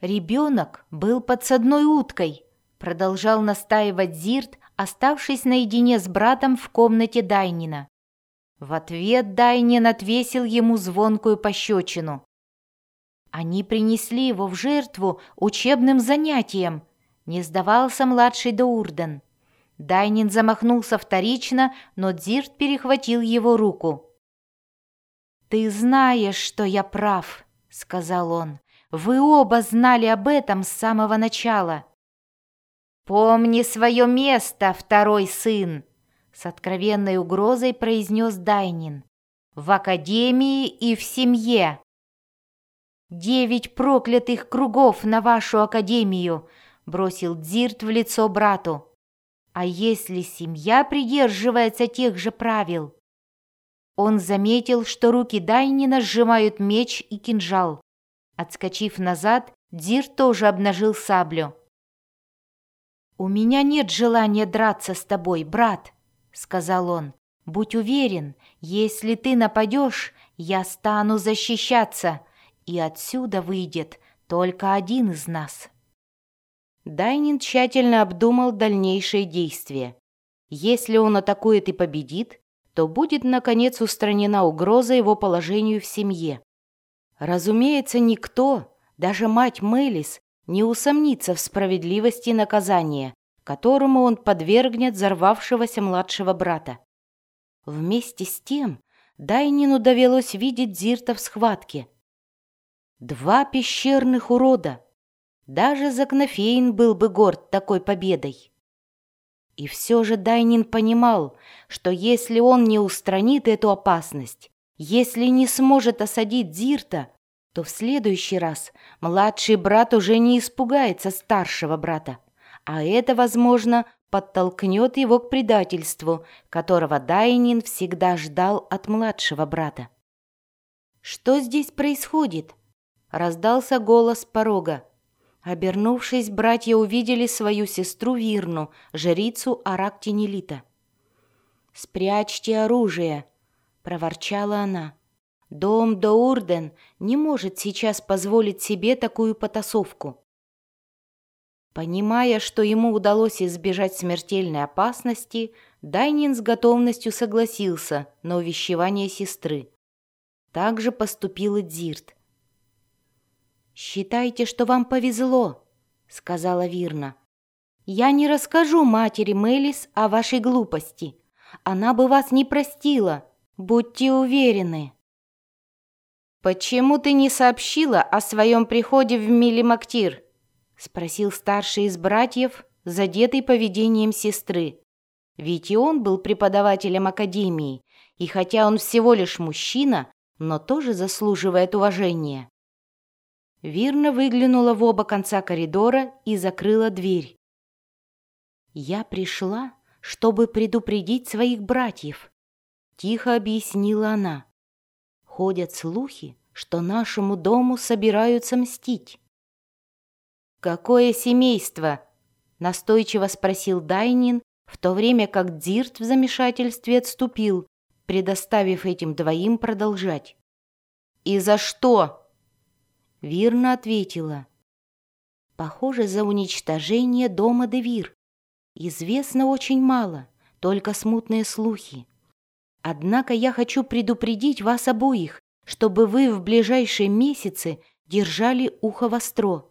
«Ребенок был подсадной уткой», — продолжал настаивать Зирт, оставшись наедине с братом в комнате Дайнина. В ответ Дайнин отвесил ему звонкую пощечину. «Они принесли его в жертву учебным занятиям», — не сдавался младший Доурден. Дайнин замахнулся вторично, но Дзирт перехватил его руку. «Ты знаешь, что я прав», — сказал он. «Вы оба знали об этом с самого начала». «Помни свое место, второй сын», — с откровенной угрозой произнес Дайнин. «В академии и в семье». 9 проклятых кругов на вашу академию», — бросил Дзирт в лицо брату. «А если семья придерживается тех же правил?» Он заметил, что руки Дайнина сжимают меч и кинжал. Отскочив назад, Дзирт тоже обнажил саблю. «У меня нет желания драться с тобой, брат», — сказал он. «Будь уверен, если ты нападешь, я стану защищаться, и отсюда выйдет только один из нас». Дайнин тщательно обдумал дальнейшие действия. Если он атакует и победит, то будет, наконец, устранена угроза его положению в семье. Разумеется, никто, даже мать Мелис, не усомнится в справедливости наказания, которому он подвергнет взорвавшегося младшего брата. Вместе с тем Дайнину довелось видеть Дзирта в схватке. 2 пещерных урода. Даже Закнофейн был бы горд такой победой. И все же Дайнин понимал, что если он не устранит эту опасность, если не сможет осадить Дзирта, то в следующий раз младший брат уже не испугается старшего брата, а это, возможно, подтолкнет его к предательству, которого Дайнин всегда ждал от младшего брата. «Что здесь происходит?» — раздался голос с порога. Обернувшись, братья увидели свою сестру Вирну, жрицу Арактинелита. «Спрячьте оружие», — проворчала она. «Дом Доурден не может сейчас позволить себе такую потасовку». Понимая, что ему удалось избежать смертельной опасности, Дайнин с готовностью согласился на увещевание сестры. Так же поступил и Дзирт. «Считайте, что вам повезло», — сказала Вирна. «Я не расскажу матери Мелис о вашей глупости. Она бы вас не простила, будьте уверены». «Почему ты не сообщила о своем приходе в Милимактир?» — спросил старший из братьев, задетый поведением сестры. Ведь и он был преподавателем академии, и хотя он всего лишь мужчина, но тоже заслуживает уважения. Вирна выглянула в оба конца коридора и закрыла дверь. «Я пришла, чтобы предупредить своих братьев», — тихо объяснила она. «Ходят слухи, что нашему дому собираются мстить». «Какое семейство?» — настойчиво спросил Дайнин, в то время как Дзирт в замешательстве отступил, предоставив этим двоим продолжать. «И за что?» Вирна ответила. «Похоже, за уничтожение дома Девир. Известно очень мало, только смутные слухи. Однако я хочу предупредить вас обоих, чтобы вы в ближайшие месяцы держали ухо востро».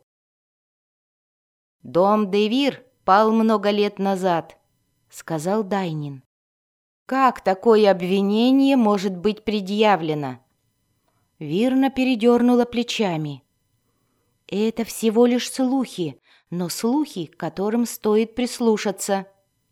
«Дом Девир пал много лет назад», — сказал Дайнин. «Как такое обвинение может быть предъявлено?» Вирна передернула плечами. «Это всего лишь слухи, но слухи, к которым стоит прислушаться».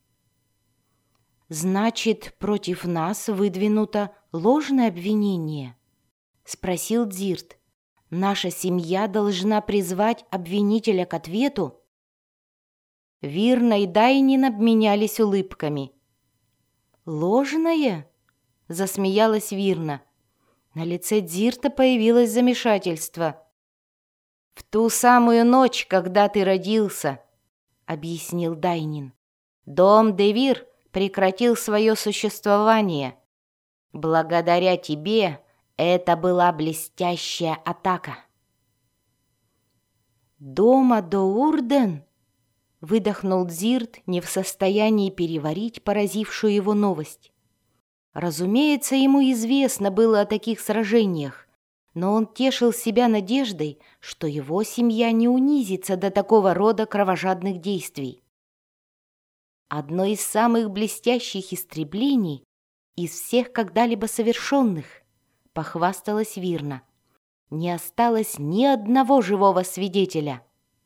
«Значит, против нас выдвинуто ложное обвинение?» — спросил Дзирт. «Наша семья должна призвать обвинителя к ответу?» Вирна и Дайнин обменялись улыбками. «Ложное?» — засмеялась Вирна. На лице Дзирта появилось замешательство. «В ту самую ночь, когда ты родился», — объяснил Дайнин, «дом Девир прекратил свое существование. Благодаря тебе это была блестящая атака». «Дома до Урден?» — выдохнул Дзирт, не в состоянии переварить поразившую его новость. Разумеется, ему известно было о таких сражениях, но он тешил себя надеждой, что его семья не унизится до такого рода кровожадных действий. Одно из самых блестящих истреблений из всех когда-либо совершенных, похвасталась Вирна. Не осталось ни одного живого свидетеля.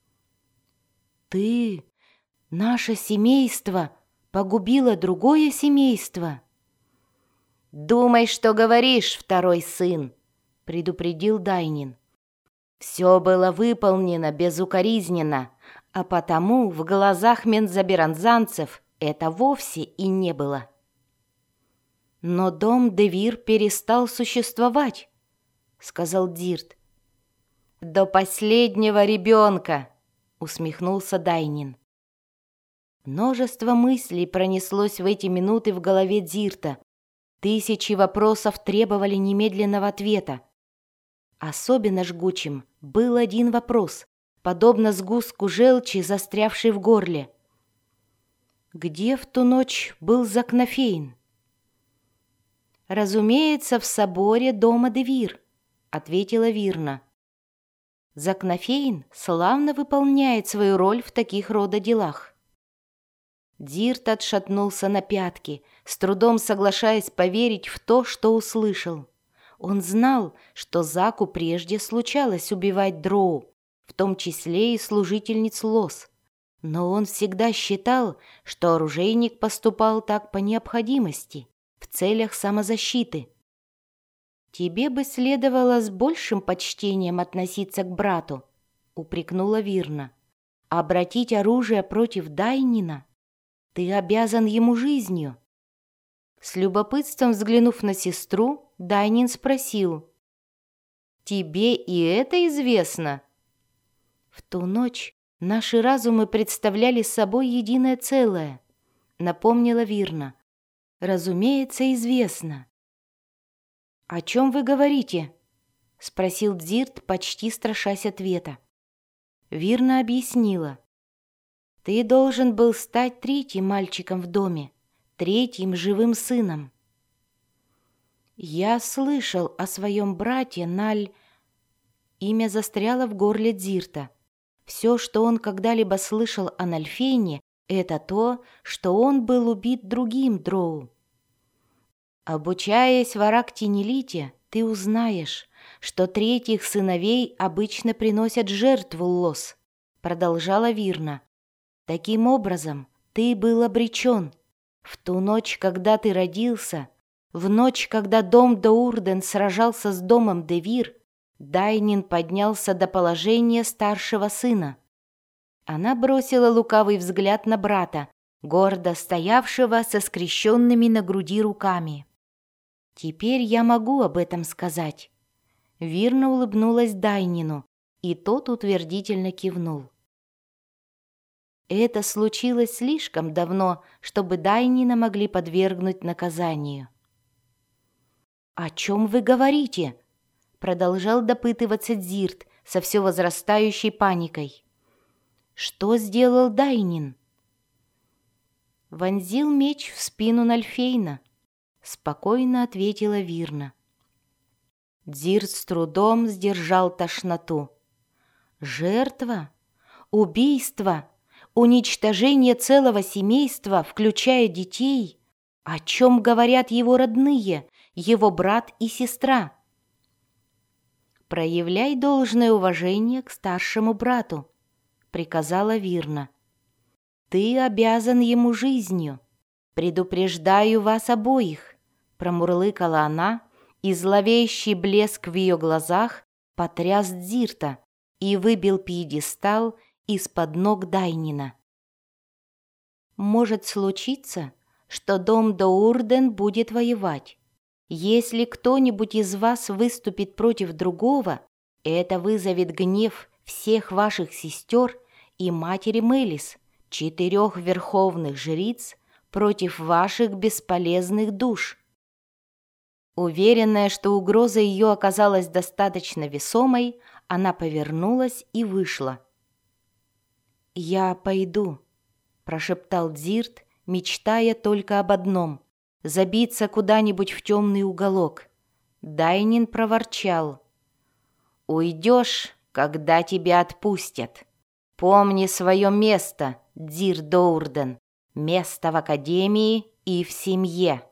«Ты, наше семейство, погубила другое семейство?» «Думай, что говоришь, второй сын», — предупредил Дайнин. «Все было выполнено безукоризненно, а потому в глазах мензаберанзанцев это вовсе и не было». «Но дом Девир перестал существовать», — сказал Дзирт. «До последнего ребенка», — усмехнулся Дайнин. Множество мыслей пронеслось в эти минуты в голове Дзирта. Тысячи вопросов требовали немедленного ответа. Особенно жгучим был один вопрос, подобно сгустку желчи, застрявшей в горле. Где в ту ночь был Закнафейн? «Разумеется, в соборе дома Девир», — ответила Вирна. «Закнафейн славно выполняет свою роль в таких рода делах». Дзирт отшатнулся на пятки, с трудом соглашаясь поверить в то, что услышал. Он знал, что Заку прежде случалось убивать дроу, в том числе и служительниц Лос, но он всегда считал, что оружейник поступал так по необходимости, в целях самозащиты. «Тебе бы следовало с большим почтением относиться к брату», — упрекнула Вирна. «Обратить оружие против Дайнина? Ты обязан ему жизнью». С любопытством взглянув на сестру, Дайнин спросил: «Тебе и это известно?» «В ту ночь наши разумы представляли собой единое целое», — напомнила Вирна. «Разумеется, известно». «О чем вы говорите?» — спросил Дзирт, почти страшась ответа. Вирна объяснила. «Ты должен был стать третьим мальчиком в доме, третьим живым сыном». «Я слышал о своем брате Наль...» Имя застряло в горле Дзирта. Все, что он когда-либо слышал о Нальфейне, это то, что он был убит другим дроу. «Обучаясь в Арактинелите, ты узнаешь, что третьих сыновей обычно приносят жертву Лос», — продолжала Вирна. «Таким образом, ты был обречен. В ту ночь, когда ты родился, в ночь, когда дом Доурден сражался с домом Девир, Дайнин поднялся до положения старшего сына». Она бросила лукавый взгляд на брата, гордо стоявшего со скрещенными на груди руками. «Теперь я могу об этом сказать». Вирна улыбнулась Дайнину, и тот утвердительно кивнул. Это случилось слишком давно, чтобы Дайнина могли подвергнуть наказанию. «О чем вы говорите?» — продолжал допытываться Дзирт со все возрастающей паникой. «Что сделал Дайнин?» «Вонзил меч в спину Нальфейна», — спокойно ответила Вирна. Дзирт с трудом сдержал тошноту. «Жертва? Убийство? Уничтожение целого семейства, включая детей? О чем говорят его родные, его брат и сестра?» «Проявляй должное уважение к старшему брату», — приказала Вирна. «Ты обязан ему жизнью. Предупреждаю вас обоих», — промурлыкала она, и зловещий блеск в ее глазах потряс Дзирта и выбил пьедестал из-под ног Дайнина. «Может случиться, что дом Доурден будет воевать. Если кто-нибудь из вас выступит против другого, это вызовет гнев всех ваших сестер и матери Мелис, 4 верховных жриц, против ваших бесполезных душ». Уверенная, что угроза ее оказалась достаточно весомой, она повернулась и вышла. «Я пойду», — прошептал Дзирт, мечтая только об одном — забиться куда-нибудь в темный уголок. Дайнин проворчал: «Уйдешь, когда тебя отпустят. Помни свое место, Дзир Доурден, место в академии и в семье.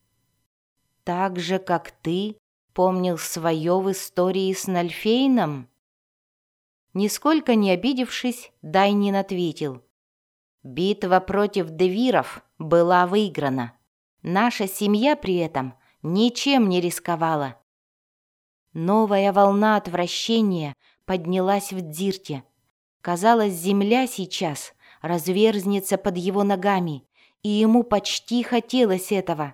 Так же, как ты помнил свое в истории с Нальфейном». Нисколько не обидевшись, Дайнин ответил: «Битва против девиров была выиграна. Наша семья при этом ничем не рисковала». Новая волна отвращения поднялась в Дзирте. Казалось, земля сейчас разверзнется под его ногами, и ему почти хотелось этого.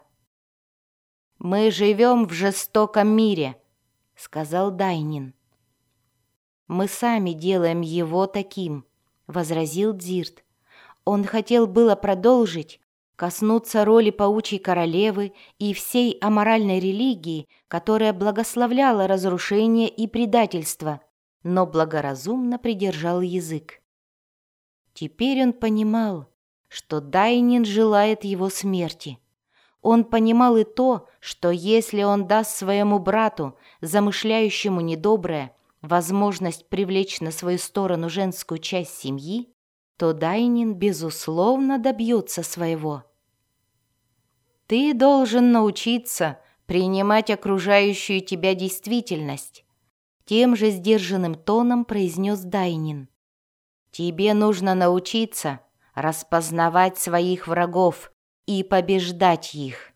«Мы живем в жестоком мире», — сказал Дайнин. «Мы сами делаем его таким», — возразил Дзирт. Он хотел было продолжить, коснуться роли паучьей королевы и всей аморальной религии, которая благословляла разрушение и предательство, но благоразумно придержал язык. Теперь он понимал, что Дайнин желает его смерти. Он понимал и то, что если он даст своему брату, замышляющему недоброе, возможность привлечь на свою сторону женскую часть семьи, то Дайнин, безусловно, добьется своего. «Ты должен научиться принимать окружающую тебя действительность», тем же сдержанным тоном произнес Дайнин. «Тебе нужно научиться распознавать своих врагов и побеждать их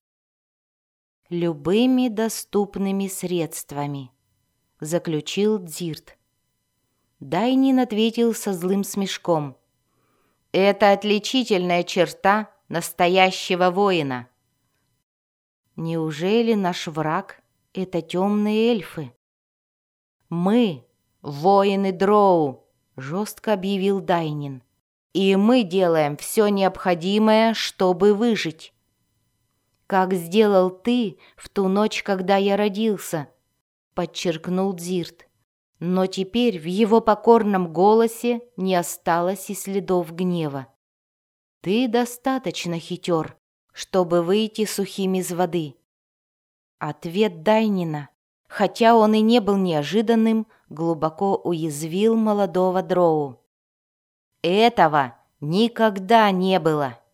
любыми доступными средствами», заключил Дзирт. Дайнин ответил со злым смешком: «Это отличительная черта настоящего воина». «Неужели наш враг — это темные эльфы?» «Мы — воины Дроу», — жестко объявил Дайнин. «И мы делаем все необходимое, чтобы выжить». «Как сделал ты в ту ночь, когда я родился», — подчеркнул Дзирт. Но теперь в его покорном голосе не осталось и следов гнева. «Ты достаточно хитер, чтобы выйти сухим из воды». Ответ Дайнина, хотя он и не был неожиданным, глубоко уязвил молодого Дроу. «Этого никогда не было».